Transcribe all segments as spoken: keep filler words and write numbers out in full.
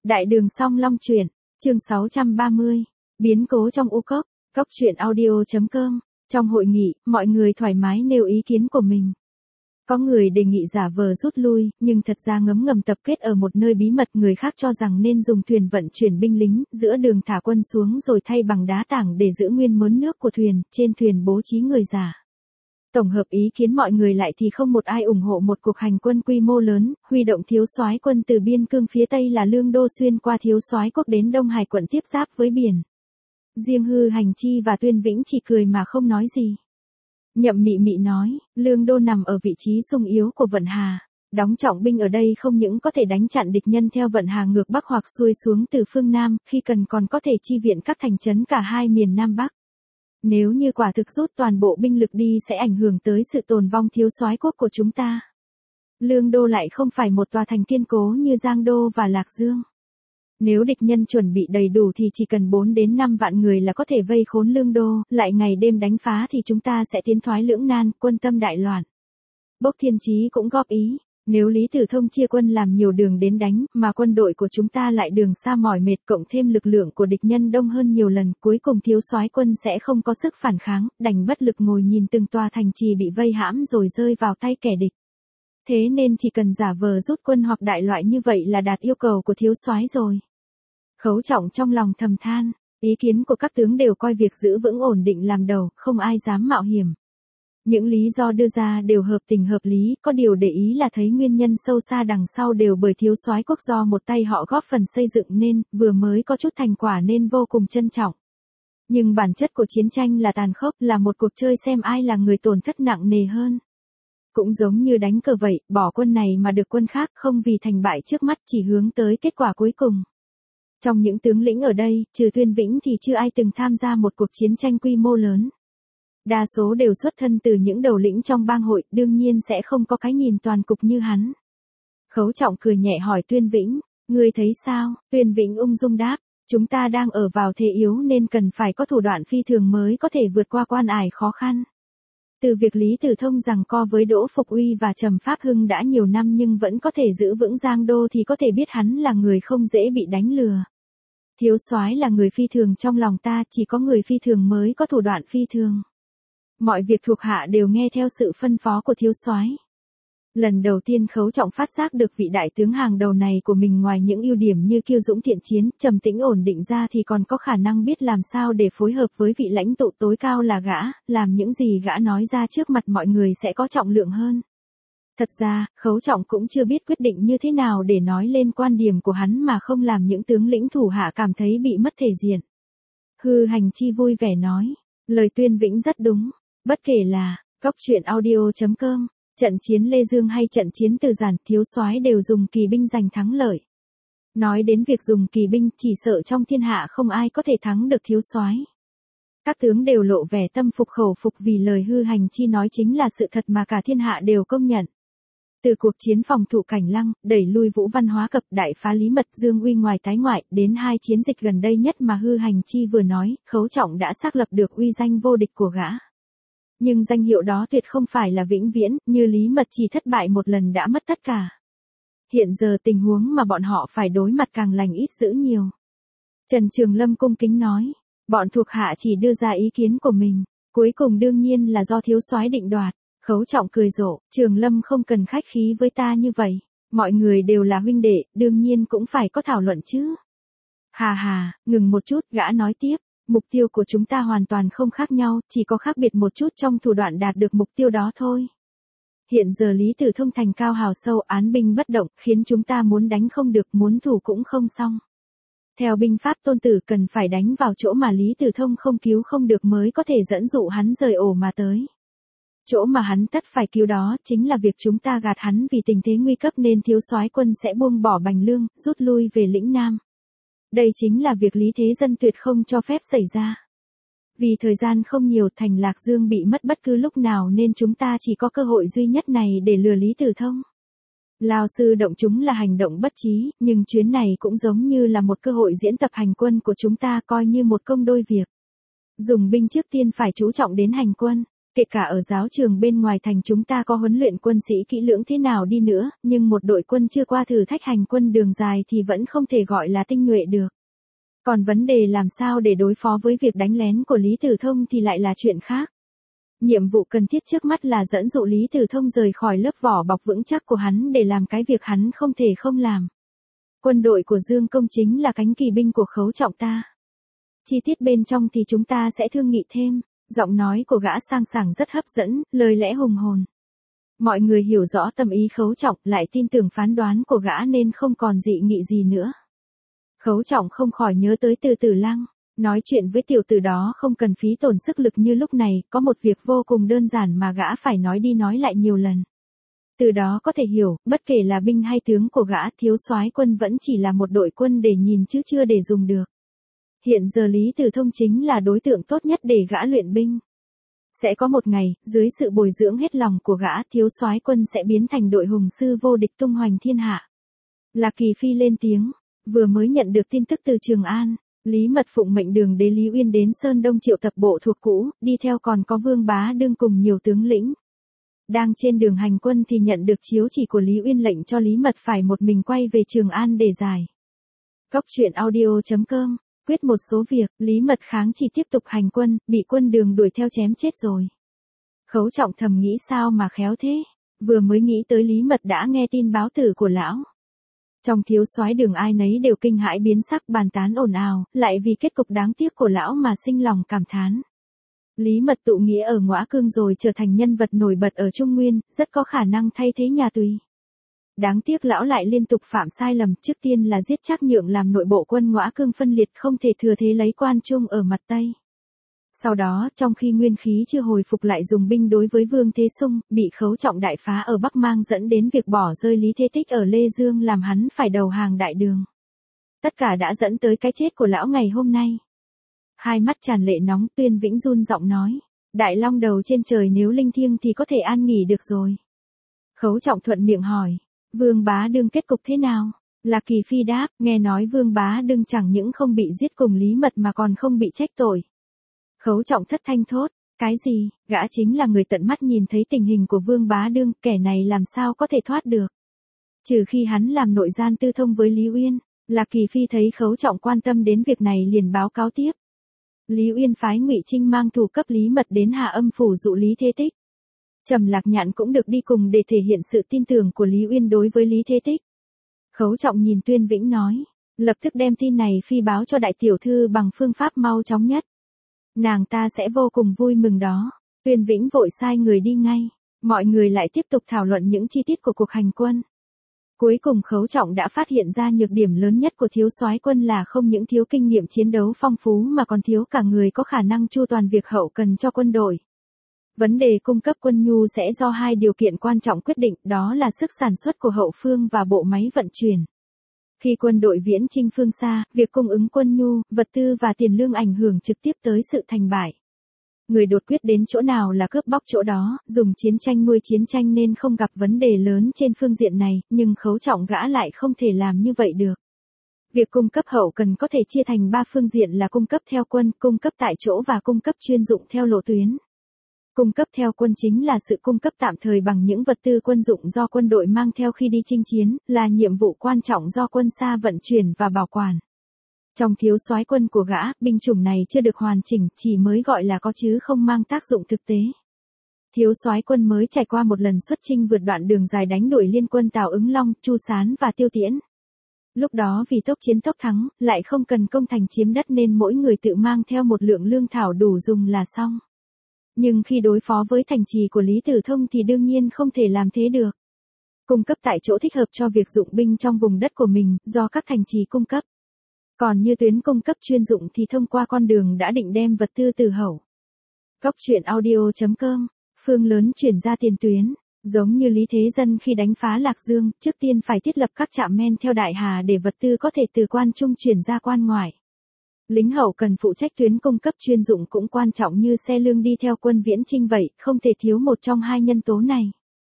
Đại đường Song Long truyện, chương sáu trăm ba mươi, biến cố trong u cốc, cốc truyện audio chấm com. Trong hội nghị, mọi người thoải mái nêu ý kiến của mình. Có người đề nghị giả vờ rút lui, nhưng thật ra ngấm ngầm tập kết ở một nơi bí mật, người khác cho rằng nên dùng thuyền vận chuyển binh lính, giữa đường thả quân xuống rồi thay bằng đá tảng để giữ nguyên mớn nước của thuyền, trên thuyền bố trí người giả. Tổng hợp ý kiến mọi người lại thì không một ai ủng hộ một cuộc hành quân quy mô lớn, huy động thiếu soái quân từ biên cương phía Tây là Lương Đô xuyên qua thiếu soái quốc đến Đông Hải quận tiếp giáp với biển. Riêng Hư Hành Chi và Tuyên Vĩnh chỉ cười mà không nói gì. Nhậm Mị Mị nói, Lương Đô nằm ở vị trí xung yếu của Vận Hà, đóng trọng binh ở đây không những có thể đánh chặn địch nhân theo Vận Hà ngược Bắc hoặc xuôi xuống từ phương Nam, khi cần còn có thể chi viện các thành trấn cả hai miền Nam Bắc. Nếu như quả thực rút toàn bộ binh lực đi sẽ ảnh hưởng tới sự tồn vong thiếu soái quốc của chúng ta. Lương Đô lại không phải một tòa thành kiên cố như Giang Đô và Lạc Dương. Nếu địch nhân chuẩn bị đầy đủ thì chỉ cần bốn đến năm vạn người là có thể vây khốn Lương Đô, lại ngày đêm đánh phá thì chúng ta sẽ tiến thoái lưỡng nan, quân tâm đại loạn. Bốc Thiên Chí cũng góp ý, nếu Lý Tử Thông chia quân làm nhiều đường đến đánh, mà quân đội của chúng ta lại đường xa mỏi mệt, cộng thêm lực lượng của địch nhân đông hơn nhiều lần, cuối cùng thiếu soái quân sẽ không có sức phản kháng, đành bất lực ngồi nhìn từng tòa thành trì bị vây hãm rồi rơi vào tay kẻ địch. Thế nên chỉ cần giả vờ rút quân hoặc đại loại như vậy là đạt yêu cầu của thiếu soái rồi. Khấu Trọng trong lòng thầm than, ý kiến của các tướng đều coi việc giữ vững ổn định làm đầu, không ai dám mạo hiểm. Những lý do đưa ra đều hợp tình hợp lý, có điều để ý là thấy nguyên nhân sâu xa đằng sau đều bởi thiếu soái quốc do một tay họ góp phần xây dựng nên, vừa mới có chút thành quả nên vô cùng trân trọng. Nhưng bản chất của chiến tranh là tàn khốc, là một cuộc chơi xem ai là người tổn thất nặng nề hơn. Cũng giống như đánh cờ vậy, bỏ quân này mà được quân khác, không vì thành bại trước mắt chỉ hướng tới kết quả cuối cùng. Trong những tướng lĩnh ở đây, trừ Tuyên Vĩnh thì chưa ai từng tham gia một cuộc chiến tranh quy mô lớn. Đa số đều xuất thân từ những đầu lĩnh trong bang hội, đương nhiên sẽ không có cái nhìn toàn cục như hắn. Khấu Trọng cười nhẹ hỏi Tuyên Vĩnh, ngươi thấy sao? Tuyên Vĩnh ung dung đáp, chúng ta đang ở vào thế yếu nên cần phải có thủ đoạn phi thường mới có thể vượt qua quan ải khó khăn. Từ việc Lý Tử Thông giằng co với Đỗ Phục Uy và Trầm Pháp Hưng đã nhiều năm nhưng vẫn có thể giữ vững Giang Đô thì có thể biết hắn là người không dễ bị đánh lừa. Thiếu soái là người phi thường trong lòng ta, chỉ có người phi thường mới có thủ đoạn phi thường. Mọi việc thuộc hạ đều nghe theo sự phân phó của thiếu soái. Lần đầu tiên Khấu Trọng phát giác được vị đại tướng hàng đầu này của mình ngoài những ưu điểm như kiêu dũng thiện chiến, trầm tĩnh ổn định ra thì còn có khả năng biết làm sao để phối hợp với vị lãnh tụ tối cao là gã, làm những gì gã nói ra trước mặt mọi người sẽ có trọng lượng hơn. Thật ra, Khấu Trọng cũng chưa biết quyết định như thế nào để nói lên quan điểm của hắn mà không làm những tướng lĩnh thủ hạ cảm thấy bị mất thể diện. Hư Hành Chi vui vẻ nói, lời Tuyên Vĩnh rất đúng, bất kể là cốc truyện audio chấm com, trận chiến Lê Dương hay trận chiến Từ Giản, thiếu soái đều dùng kỳ binh giành thắng lợi. Nói đến việc dùng kỳ binh, chỉ sợ trong thiên hạ không ai có thể thắng được thiếu soái. Các tướng đều lộ vẻ tâm phục khẩu phục vì lời Hư Hành Chi nói chính là sự thật mà cả thiên hạ đều công nhận. Từ cuộc chiến phòng thủ Cảnh Lăng, đẩy lui Vũ Văn Hóa Cập, đại phá Lý Mật Dương Uy ngoài tái ngoại, đến hai chiến dịch gần đây nhất mà Hư Hành Chi vừa nói, Khấu Trọng đã xác lập được uy danh vô địch của gã. Nhưng danh hiệu đó tuyệt không phải là vĩnh viễn, như Lý Mật chỉ thất bại một lần đã mất tất cả. Hiện giờ tình huống mà bọn họ phải đối mặt càng lành ít dữ nhiều. Trần Trường Lâm cung kính nói, bọn thuộc hạ chỉ đưa ra ý kiến của mình, cuối cùng đương nhiên là do thiếu soái định đoạt. Khấu Trọng cười rộ, Trường Lâm không cần khách khí với ta như vậy, mọi người đều là huynh đệ, đương nhiên cũng phải có thảo luận chứ. Hà hà, ngừng một chút, gã nói tiếp, mục tiêu của chúng ta hoàn toàn không khác nhau, chỉ có khác biệt một chút trong thủ đoạn đạt được mục tiêu đó thôi. Hiện giờ Lý Tử Thông thành cao hào sâu, án binh bất động, khiến chúng ta muốn đánh không được, muốn thủ cũng không xong. Theo binh pháp Tôn Tử cần phải đánh vào chỗ mà Lý Tử Thông không cứu không được mới có thể dẫn dụ hắn rời ổ mà tới. Chỗ mà hắn tất phải cứu đó chính là việc chúng ta gạt hắn vì tình thế nguy cấp nên thiếu soái quân sẽ buông bỏ Bành Lương, rút lui về lĩnh Nam. Đây chính là việc Lý Thế Dân tuyệt không cho phép xảy ra. Vì thời gian không nhiều, thành Lạc Dương bị mất bất cứ lúc nào nên chúng ta chỉ có cơ hội duy nhất này để lừa Lý Tử Thông. Lao sư động chúng là hành động bất trí, nhưng chuyến này cũng giống như là một cơ hội diễn tập hành quân của chúng ta, coi như một công đôi việc. Dùng binh trước tiên phải chú trọng đến hành quân. Kể cả ở giáo trường bên ngoài thành chúng ta có huấn luyện quân sĩ kỹ lưỡng thế nào đi nữa, nhưng một đội quân chưa qua thử thách hành quân đường dài thì vẫn không thể gọi là tinh nhuệ được. Còn vấn đề làm sao để đối phó với việc đánh lén của Lý Tử Thông thì lại là chuyện khác. Nhiệm vụ cần thiết trước mắt là dẫn dụ Lý Tử Thông rời khỏi lớp vỏ bọc vững chắc của hắn để làm cái việc hắn không thể không làm. Quân đội của Dương Công chính là cánh kỳ binh của Khấu Trọng ta. Chi tiết bên trong thì chúng ta sẽ thương nghị thêm. Giọng nói của gã sang sảng rất hấp dẫn, lời lẽ hùng hồn. Mọi người hiểu rõ tâm ý Khấu Trọng, lại tin tưởng phán đoán của gã nên không còn dị nghị gì nữa. Khấu Trọng không khỏi nhớ tới Từ Tử Lăng, nói chuyện với tiểu tử đó không cần phí tổn sức lực như lúc này, có một việc vô cùng đơn giản mà gã phải nói đi nói lại nhiều lần. Từ đó có thể hiểu, bất kể là binh hay tướng của gã, thiếu soái quân vẫn chỉ là một đội quân để nhìn chứ chưa để dùng được. Hiện giờ Lý Tử Thông chính là đối tượng tốt nhất để gã luyện binh. Sẽ có một ngày, dưới sự bồi dưỡng hết lòng của gã, thiếu soái quân sẽ biến thành đội hùng sư vô địch tung hoành thiên hạ. Lạc Kỳ Phi lên tiếng, vừa mới nhận được tin tức từ Trường An, Lý Mật phụng mệnh Đường đế Lý Uyên đến Sơn Đông triệu tập bộ thuộc cũ, đi theo còn có Vương Bá Đương cùng nhiều tướng lĩnh. Đang trên đường hành quân thì nhận được chiếu chỉ của Lý Uyên lệnh cho Lý Mật phải một mình quay về Trường An để giải. Cóc truyện audio chấm com Quyết một số việc, Lý Mật kháng chỉ tiếp tục hành quân, bị quân Đường đuổi theo chém chết rồi. Khấu Trọng thầm nghĩ sao mà khéo thế, vừa mới nghĩ tới Lý Mật đã nghe tin báo tử của lão. Trong thiếu soái Đường ai nấy đều kinh hãi biến sắc, bàn tán ồn ào, lại vì kết cục đáng tiếc của lão mà sinh lòng cảm thán. Lý Mật tụ nghĩa ở Ngõa Cương rồi trở thành nhân vật nổi bật ở Trung Nguyên, rất có khả năng thay thế nhà Tùy. Đáng tiếc lão lại liên tục phạm sai lầm, trước tiên là giết Trác Nhượng làm nội bộ quân Ngõa Cương phân liệt không thể thừa thế lấy Quan Trung ở mặt Tây. Sau đó, trong khi nguyên khí chưa hồi phục lại dùng binh đối với Vương Thế Sung, bị Khấu Trọng đại phá ở Bắc Mang dẫn đến việc bỏ rơi Lý Thế Tích ở Lê Dương làm hắn phải đầu hàng đại đường. Tất cả đã dẫn tới cái chết của lão ngày hôm nay. Hai mắt tràn lệ nóng, Tuyên Vĩnh run giọng nói, Đại Long đầu trên trời nếu linh thiêng thì có thể an nghỉ được rồi. Khấu Trọng thuận miệng hỏi, Vương Bá Đương kết cục thế nào? Lạc Kỳ Phi đáp, nghe nói Vương Bá Đương chẳng những không bị giết cùng Lý Mật mà còn không bị trách tội. Khấu Trọng thất thanh thốt, cái gì, gã chính là người tận mắt nhìn thấy tình hình của Vương Bá Đương, kẻ này làm sao có thể thoát được. Trừ khi hắn làm nội gian tư thông với Lý Uyên. Lạc Kỳ Phi thấy Khấu Trọng quan tâm đến việc này liền báo cáo tiếp. Lý Uyên phái Ngụy Trinh mang thủ cấp Lý Mật đến Hà Âm phủ dụ Lý Thế Tích. Trầm Lạc Nhạn cũng được đi cùng để thể hiện sự tin tưởng của Lý Uyên đối với Lý Thế Tích. Khấu Trọng nhìn Tuyên Vĩnh nói, lập tức đem tin này phi báo cho đại tiểu thư bằng phương pháp mau chóng nhất. Nàng ta sẽ vô cùng vui mừng đó. Tuyên Vĩnh vội sai người đi ngay. Mọi người lại tiếp tục thảo luận những chi tiết của cuộc hành quân. Cuối cùng Khấu Trọng đã phát hiện ra nhược điểm lớn nhất của thiếu soái quân là không những thiếu kinh nghiệm chiến đấu phong phú mà còn thiếu cả người có khả năng chu toàn việc hậu cần cho quân đội. Vấn đề cung cấp quân nhu sẽ do hai điều kiện quan trọng quyết định, đó là sức sản xuất của hậu phương và bộ máy vận chuyển. Khi quân đội viễn chinh phương xa, việc cung ứng quân nhu, vật tư và tiền lương ảnh hưởng trực tiếp tới sự thành bại. Người đột quyết đến chỗ nào là cướp bóc chỗ đó, dùng chiến tranh nuôi chiến tranh nên không gặp vấn đề lớn trên phương diện này, nhưng Khấu Trọng gã lại không thể làm như vậy được. Việc cung cấp hậu cần có thể chia thành ba phương diện là cung cấp theo quân, cung cấp tại chỗ và cung cấp chuyên dụng theo lộ tuyến. Cung cấp theo quân chính là sự cung cấp tạm thời bằng những vật tư quân dụng do quân đội mang theo khi đi chinh chiến, là nhiệm vụ quan trọng do quân xa vận chuyển và bảo quản. Trong thiếu soái quân của gã, binh chủng này chưa được hoàn chỉnh, chỉ mới gọi là có chứ không mang tác dụng thực tế. Thiếu soái quân mới trải qua một lần xuất chinh vượt đoạn đường dài đánh đuổi liên quân Tào Ứng Long, Chu Sán và Tiêu Tiễn. Lúc đó vì tốc chiến tốc thắng, lại không cần công thành chiếm đất nên mỗi người tự mang theo một lượng lương thảo đủ dùng là xong. Nhưng khi đối phó với thành trì của Lý Tử Thông thì đương nhiên không thể làm thế được. Cung cấp tại chỗ thích hợp cho việc dụng binh trong vùng đất của mình, do các thành trì cung cấp. Còn như tuyến cung cấp chuyên dụng thì thông qua con đường đã định đem vật tư từ hậu. Cóc truyện audio chấm com, phương lớn chuyển ra tiền tuyến, giống như Lý Thế Dân khi đánh phá Lạc Dương, trước tiên phải thiết lập các trạm men theo Đại Hà để vật tư có thể từ quan trung chuyển ra quan ngoại. Lính hậu cần phụ trách tuyến cung cấp chuyên dụng cũng quan trọng như xe lương đi theo quân viễn chinh vậy, không thể thiếu một trong hai nhân tố này.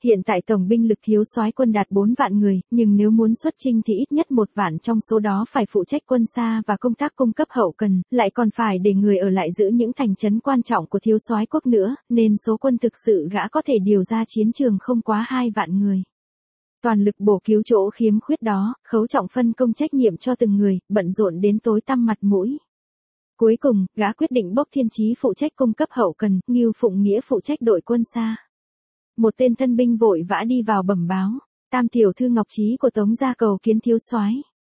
Hiện tại tổng binh lực thiếu soái quân đạt bốn vạn người, nhưng nếu muốn xuất chinh thì ít nhất một vạn trong số đó phải phụ trách quân xa và công tác cung cấp hậu cần, lại còn phải để người ở lại giữ những thành trấn quan trọng của thiếu soái quốc nữa, nên số quân thực sự gã có thể điều ra chiến trường không quá hai vạn người. Toàn lực bổ cứu chỗ khiếm khuyết đó, Khấu Trọng phân công trách nhiệm cho từng người, bận rộn đến tối tăm mặt mũi. Cuối cùng, gã quyết định bốc Thiên Chí phụ trách cung cấp hậu cần, Ngưu Phụng Nghĩa phụ trách đội quân xa. Một tên thân binh vội vã đi vào bẩm báo, tam tiểu thư Ngọc Trí của Tống gia cầu kiến thiếu soái.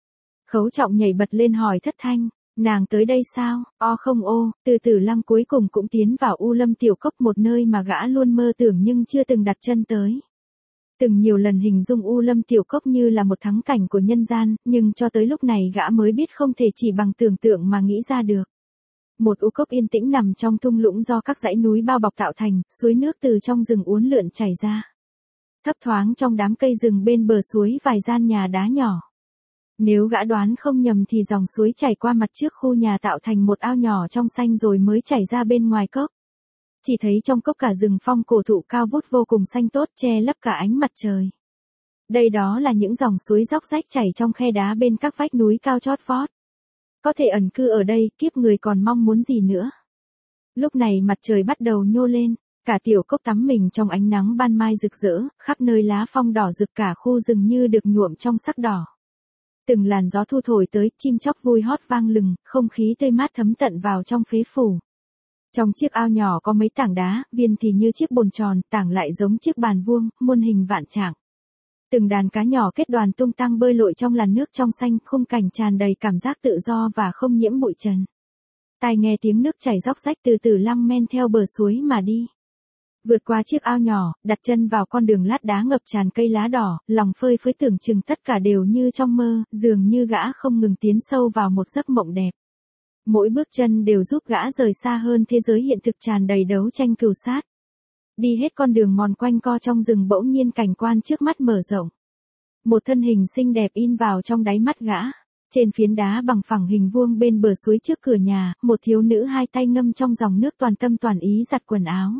Khấu Trọng nhảy bật lên hỏi thất thanh, nàng tới đây sao? O không ô, Từ Tử Lăng cuối cùng cũng tiến vào U Lâm tiểu cốc, một nơi mà gã luôn mơ tưởng nhưng chưa từng đặt chân tới. Từng nhiều lần hình dung U Lâm tiểu cốc như là một thắng cảnh của nhân gian, nhưng cho tới lúc này gã mới biết không thể chỉ bằng tưởng tượng mà nghĩ ra được. Một u cốc yên tĩnh nằm trong thung lũng do các dãy núi bao bọc tạo thành, suối nước từ trong rừng uốn lượn chảy ra. Thấp thoáng trong đám cây rừng bên bờ suối vài gian nhà đá nhỏ. Nếu gã đoán không nhầm thì dòng suối chảy qua mặt trước khu nhà tạo thành một ao nhỏ trong xanh rồi mới chảy ra bên ngoài cốc. Chỉ thấy trong cốc cả rừng phong cổ thụ cao vút vô cùng xanh tốt che lấp cả ánh mặt trời. Đây đó là những dòng suối róc rách chảy trong khe đá bên các vách núi cao chót vót. Có thể ẩn cư ở đây, kiếp người còn mong muốn gì nữa. Lúc này mặt trời bắt đầu nhô lên, cả tiểu cốc tắm mình trong ánh nắng ban mai rực rỡ, khắp nơi lá phong đỏ rực, cả khu rừng như được nhuộm trong sắc đỏ. Từng làn gió thu thổi tới, chim chóc vui hót vang lừng, không khí tươi mát thấm tận vào trong phế phủ. Trong chiếc ao nhỏ có mấy tảng đá, viên thì như chiếc bồn tròn, tảng lại giống chiếc bàn vuông, muôn hình vạn trạng. Từng đàn cá nhỏ kết đoàn tung tăng bơi lội trong làn nước trong xanh, khung cảnh tràn đầy cảm giác tự do và không nhiễm bụi trần. Tai nghe tiếng nước chảy róc rách, Từ Tử Lăng men theo bờ suối mà đi. Vượt qua chiếc ao nhỏ, đặt chân vào con đường lát đá ngập tràn cây lá đỏ, lòng phơi phới tưởng chừng tất cả đều như trong mơ, dường như gã không ngừng tiến sâu vào một giấc mộng đẹp. Mỗi bước chân đều giúp gã rời xa hơn thế giới hiện thực tràn đầy đấu tranh cừu sát. Đi hết con đường mòn quanh co trong rừng, bỗng nhiên cảnh quan trước mắt mở rộng. Một thân hình xinh đẹp in vào trong đáy mắt gã. Trên phiến đá bằng phẳng hình vuông bên bờ suối trước cửa nhà, một thiếu nữ hai tay ngâm trong dòng nước toàn tâm toàn ý giặt quần áo.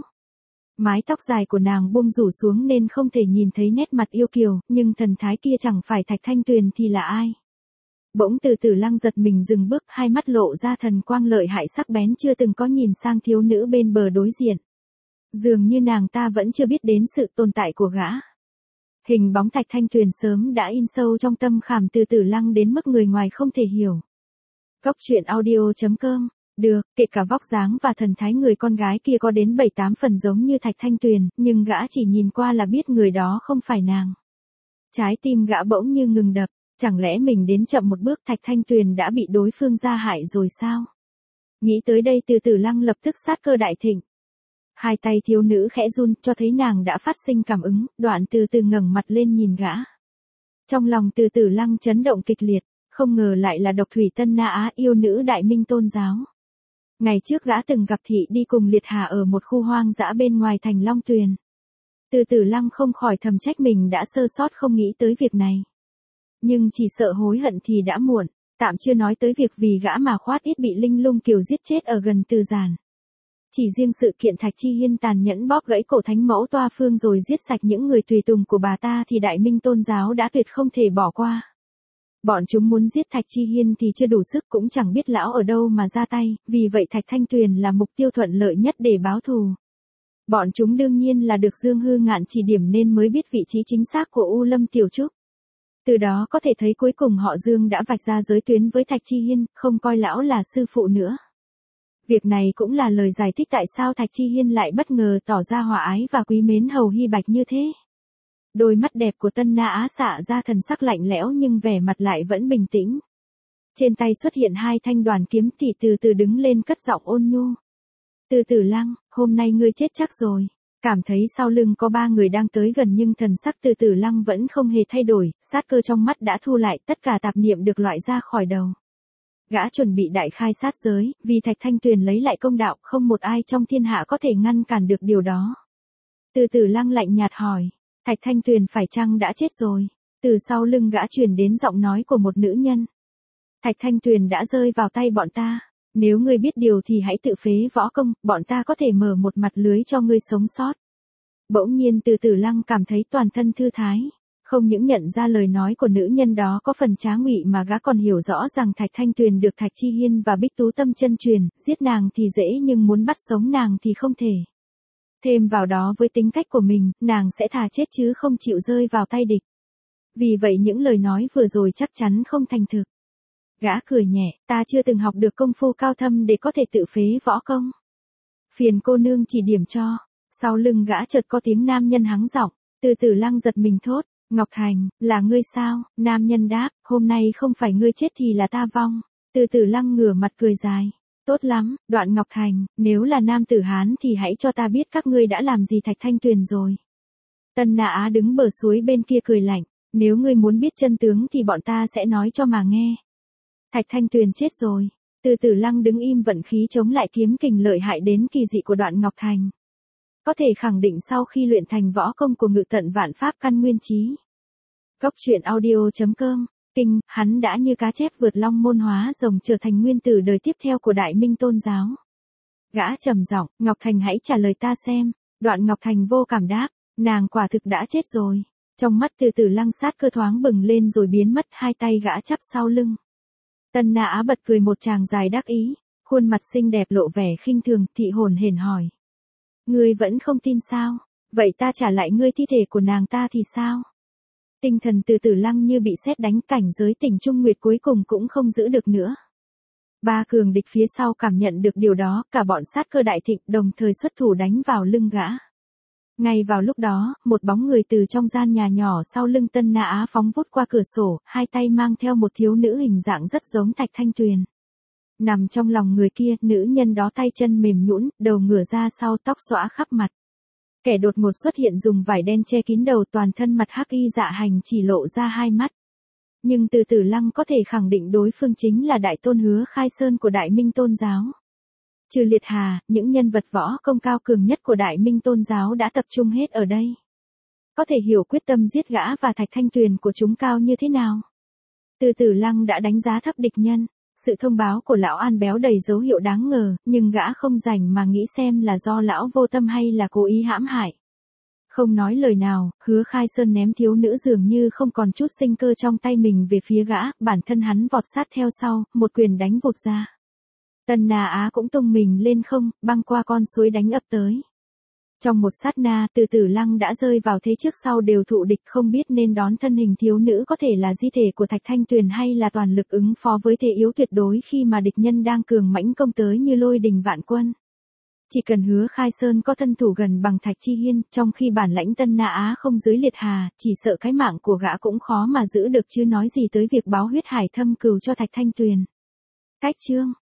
Mái tóc dài của nàng buông rủ xuống nên không thể nhìn thấy nét mặt yêu kiều, nhưng thần thái kia chẳng phải Thạch Thanh Tuyền thì là ai. Bỗng Từ Tử Lăng giật mình dừng bước, hai mắt lộ ra thần quang lợi hại sắc bén chưa từng có nhìn sang thiếu nữ bên bờ đối diện. Dường như nàng ta vẫn chưa biết đến sự tồn tại của gã. Hình bóng Thạch Thanh Tuyền sớm đã in sâu trong tâm khảm Từ Tử Lăng đến mức người ngoài không thể hiểu. Góc truyện audio chấm com. Được, kể cả vóc dáng và thần thái người con gái kia có đến bảy tám phần giống như Thạch Thanh Tuyền, nhưng gã chỉ nhìn qua là biết người đó không phải nàng. Trái tim gã bỗng như ngừng đập, chẳng lẽ mình đến chậm một bước Thạch Thanh Tuyền đã bị đối phương gia hại rồi sao? Nghĩ tới đây Từ Tử Lăng lập tức sát cơ đại thịnh. Hai tay thiếu nữ khẽ run, cho thấy nàng đã phát sinh cảm ứng, đoạn từ từ ngẩng mặt lên nhìn gã. Trong lòng Từ Tử Lăng chấn động kịch liệt, không ngờ lại là Độc Thủy Tân Na Á, yêu nữ Đại Minh tôn giáo. Ngày trước gã từng gặp thị đi cùng Liệt Hà ở một khu hoang dã bên ngoài thành Long Tuyền. Từ Tử Lăng không khỏi thầm trách mình đã sơ sót không nghĩ tới việc này. Nhưng chỉ sợ hối hận thì đã muộn, tạm chưa nói tới việc vì gã mà Khoát Ít bị Linh Lung Kiều giết chết ở gần Từ Giản. Chỉ riêng sự kiện Thạch Chi Hiên tàn nhẫn bóp gãy cổ Thánh Mẫu Toa Phương rồi giết sạch những người tùy tùng của bà ta thì Đại Minh tôn giáo đã tuyệt không thể bỏ qua. Bọn chúng muốn giết Thạch Chi Hiên thì chưa đủ sức, cũng chẳng biết lão ở đâu mà ra tay, vì vậy Thạch Thanh Tuyền là mục tiêu thuận lợi nhất để báo thù. Bọn chúng đương nhiên là được Dương Hư Ngạn chỉ điểm nên mới biết vị trí chính xác của U Lâm Tiểu Trúc. Từ đó có thể thấy cuối cùng họ Dương đã vạch ra giới tuyến với Thạch Chi Hiên, không coi lão là sư phụ nữa. Việc này cũng là lời giải thích tại sao Thạch Chi Hiên lại bất ngờ tỏ ra hòa ái và quý mến Hầu Hy Bạch như thế. Đôi mắt đẹp của Tân Na Á xạ ra thần sắc lạnh lẽo nhưng vẻ mặt lại vẫn bình tĩnh. Trên tay xuất hiện hai thanh đoàn kiếm thì từ từ đứng lên cất giọng ôn nhu. Từ Tử Lăng, hôm nay ngươi chết chắc rồi. Cảm thấy sau lưng có ba người đang tới gần nhưng thần sắc Từ Tử Lăng vẫn không hề thay đổi, sát cơ trong mắt đã thu lại, tất cả tạp niệm được loại ra khỏi đầu. Gã chuẩn bị đại khai sát giới, vì Thạch Thanh Tuyền lấy lại công đạo, không một ai trong thiên hạ có thể ngăn cản được điều đó. Từ Tử Lăng lạnh nhạt hỏi, Thạch Thanh Tuyền phải chăng đã chết rồi? Từ sau lưng gã truyền đến giọng nói của một nữ nhân. Thạch Thanh Tuyền đã rơi vào tay bọn ta. Nếu ngươi biết điều thì hãy tự phế võ công, bọn ta có thể mở một mặt lưới cho ngươi sống sót. Bỗng nhiên Từ Tử Lăng cảm thấy toàn thân thư thái. Không những nhận ra lời nói của nữ nhân đó có phần trá ngụy mà gã còn hiểu rõ rằng Thạch Thanh Tuyền được Thạch Chi Hiên và Bích Tú Tâm chân truyền, giết nàng thì dễ nhưng muốn bắt sống nàng thì không thể. Thêm vào đó với tính cách của mình, nàng sẽ thà chết chứ không chịu rơi vào tay địch. Vì vậy những lời nói vừa rồi chắc chắn không thành thực. Gã cười nhẹ, ta chưa từng học được công phu cao thâm để có thể tự phế võ công. Phiền cô nương chỉ điểm cho. Sau lưng gã chợt có tiếng nam nhân hắng giọng. Từ Tử Lăng giật mình thốt, Ngọc Thành, là ngươi sao? Nam nhân đáp, hôm nay không phải ngươi chết thì là ta vong. Từ Tử Lăng ngửa mặt cười dài. Tốt lắm, Đoạn Ngọc Thành, nếu là nam tử Hán thì hãy cho ta biết các ngươi đã làm gì Thạch Thanh Tuyền rồi. Tân Na Á đứng bờ suối bên kia cười lạnh, nếu ngươi muốn biết chân tướng thì bọn ta sẽ nói cho mà nghe. Thạch Thanh Tuyền chết rồi. Từ Tử Lăng đứng im vận khí chống lại kiếm kình lợi hại đến kỳ dị của Đoạn Ngọc Thành. Có thể khẳng định sau khi luyện thành võ công của Ngự Tận Vạn Pháp Căn Nguyên Chí. Cốc truyện audio chấm com, kinh, hắn đã như cá chép vượt long môn hóa rồng trở thành nguyên tử đời tiếp theo của Đại Minh Tôn giáo. Gã trầm giọng, Ngọc Thành hãy trả lời ta xem. Đoạn Ngọc Thành vô cảm đáp, nàng quả thực đã chết rồi. Trong mắt Từ Tử Lăng sát cơ thoáng bừng lên rồi biến mất, hai tay gã chắp sau lưng. Tân Na Á bật cười một tràng dài đắc ý, khuôn mặt xinh đẹp lộ vẻ khinh thường, thị hồn hển hỏi. Ngươi vẫn không tin sao? Vậy ta trả lại ngươi thi thể của nàng ta thì sao? Tinh thần Từ Tử Lăng như bị sét đánh, cảnh giới Tỉnh Trung Nguyệt cuối cùng cũng không giữ được nữa. Ba cường địch phía sau cảm nhận được điều đó, cả bọn sát cơ đại thịnh đồng thời xuất thủ đánh vào lưng gã. Ngay vào lúc đó, một bóng người từ trong gian nhà nhỏ sau lưng Tân Na Á phóng vút qua cửa sổ, hai tay mang theo một thiếu nữ hình dạng rất giống Thạch Thanh Tuyền. Nằm trong lòng người kia, nữ nhân đó tay chân mềm nhũn, đầu ngửa ra sau, tóc xõa khắp mặt. Kẻ đột ngột xuất hiện dùng vải đen che kín đầu, toàn thân mặt hắc y dạ hành, chỉ lộ ra hai mắt. Nhưng Từ Tử Lăng có thể khẳng định đối phương chính là Đại Tôn Hứa Khai Sơn của Đại Minh Tôn giáo. Trừ Liệt Hà, những nhân vật võ công cao cường nhất của Đại Minh Tôn giáo đã tập trung hết ở đây. Có thể hiểu quyết tâm giết gã và Thạch Thanh Tuyền của chúng cao như thế nào. Từ Tử Lăng đã đánh giá thấp địch nhân. Sự thông báo của lão An Béo đầy dấu hiệu đáng ngờ, nhưng gã không rảnh mà nghĩ xem là do lão vô tâm hay là cố ý hãm hại. Không nói lời nào, Hứa Khai Sơn ném thiếu nữ dường như không còn chút sinh cơ trong tay mình về phía gã, bản thân hắn vọt sát theo sau, một quyền đánh vụt ra. Tân Na Á cũng tung mình lên không, băng qua con suối đánh ập tới. Trong một sát na, Từ Tử Lăng đã rơi vào thế trước sau đều thụ địch, không biết nên đón thân hình thiếu nữ có thể là di thể của Thạch Thanh Tuyền hay là toàn lực ứng phó với thế yếu tuyệt đối khi mà địch nhân đang cường mãnh công tới như lôi đình vạn quân. Chỉ cần Hứa Khai Sơn có thân thủ gần bằng Thạch Chi Hiên, trong khi bản lãnh Tân Na Á không dưới Liệt Hà, chỉ sợ cái mạng của gã cũng khó mà giữ được, chứ nói gì tới việc báo huyết hải thâm cừu cho Thạch Thanh Tuyền. Cách chương